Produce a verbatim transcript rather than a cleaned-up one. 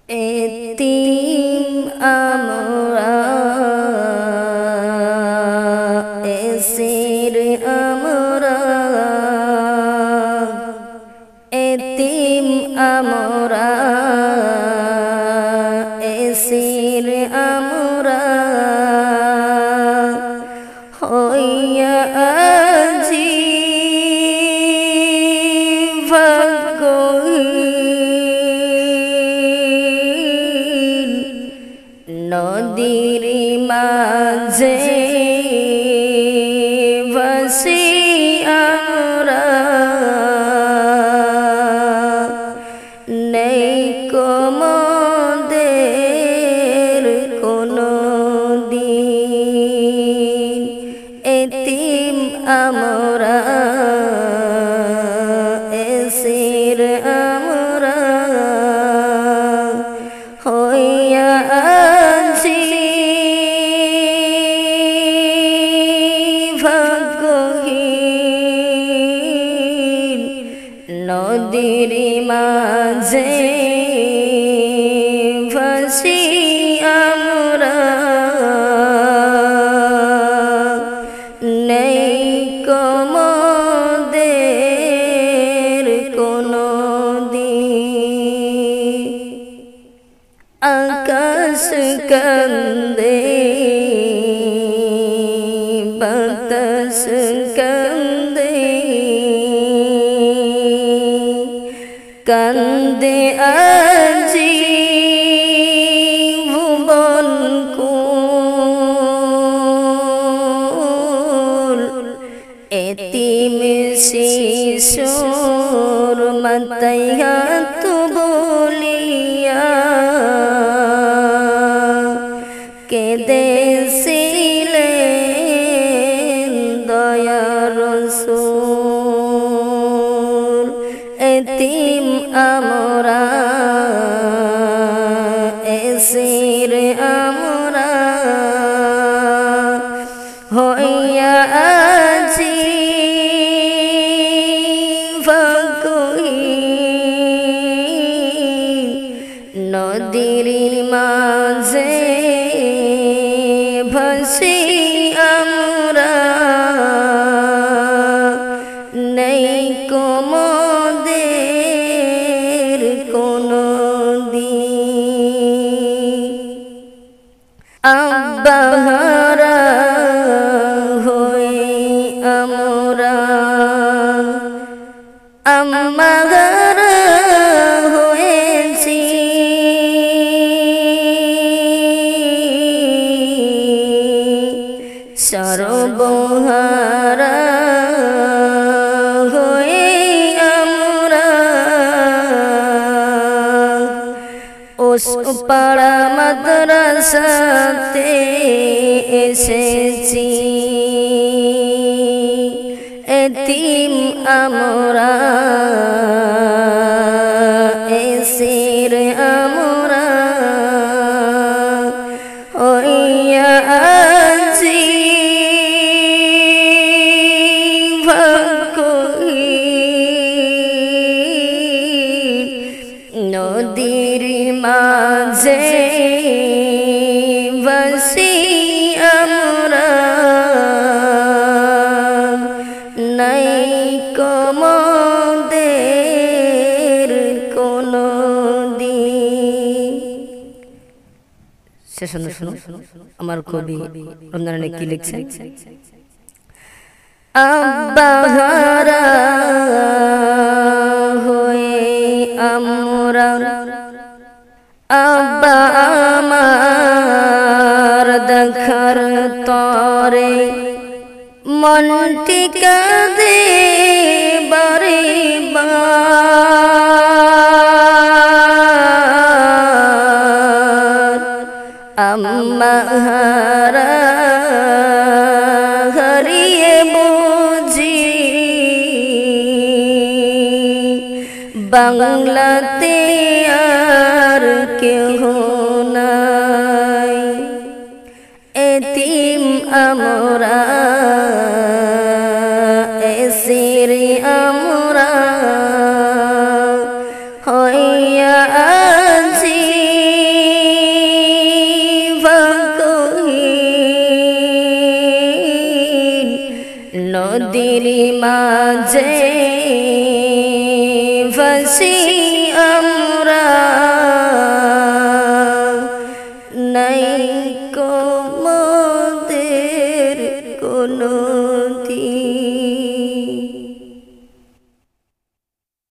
এতিম আমরা এসির আমরা এতিম আমরা এসির আমরা হইয়া আজি নদীর মাঝে ভাসি আমরা নেই কোমদের কোনো দিন এতিম আমরা এসির আমরা হইয়া আজি ভাগ্যহীন নদীর মাঝে ভাসি আমরা নেই কোমদের কোনো দিন আকাশ কান্দে বাতাস কান্দে কান্দে আজি ভুবন কুল এতিম শিশুর মাথায় হাত বলিয়া কেঁদেছিলেন দয়ার রাসূল এতিম আমরা এসির আমরা হইয়া আজি ভাগ্যহীন নদীর মাঝে ভাসি আমরা নেই কোমদের কোনো দিন আব্বাহারা হয়ে আমরা আম্মাহারা হয়েছি সর্বহারা হয়ে আমরা ওস পাড়া মাদ্রাসাতে এসেছি এতিম আমরা এসির আমরা হইয়া আজি ভাগ্যহীন নদীর মাঝে ভাসি আমরা নাই কোমদের কোনো দিন শেষ শুনো আমার কবি রমজানে কি লিখছেন আব্বাহারা হয়ে আমরা আব্বা আমার দেখার তরে মনটি কাঁদে বারে বার আম্মা হারা হারিয়ে বুঝি বাংলাতে আর কেহ নাই এতিম আমরা এসির আমরা হইয়া আজি নদীর মাঝে ফাঁসি আমরা নাই কো মোদের কোনো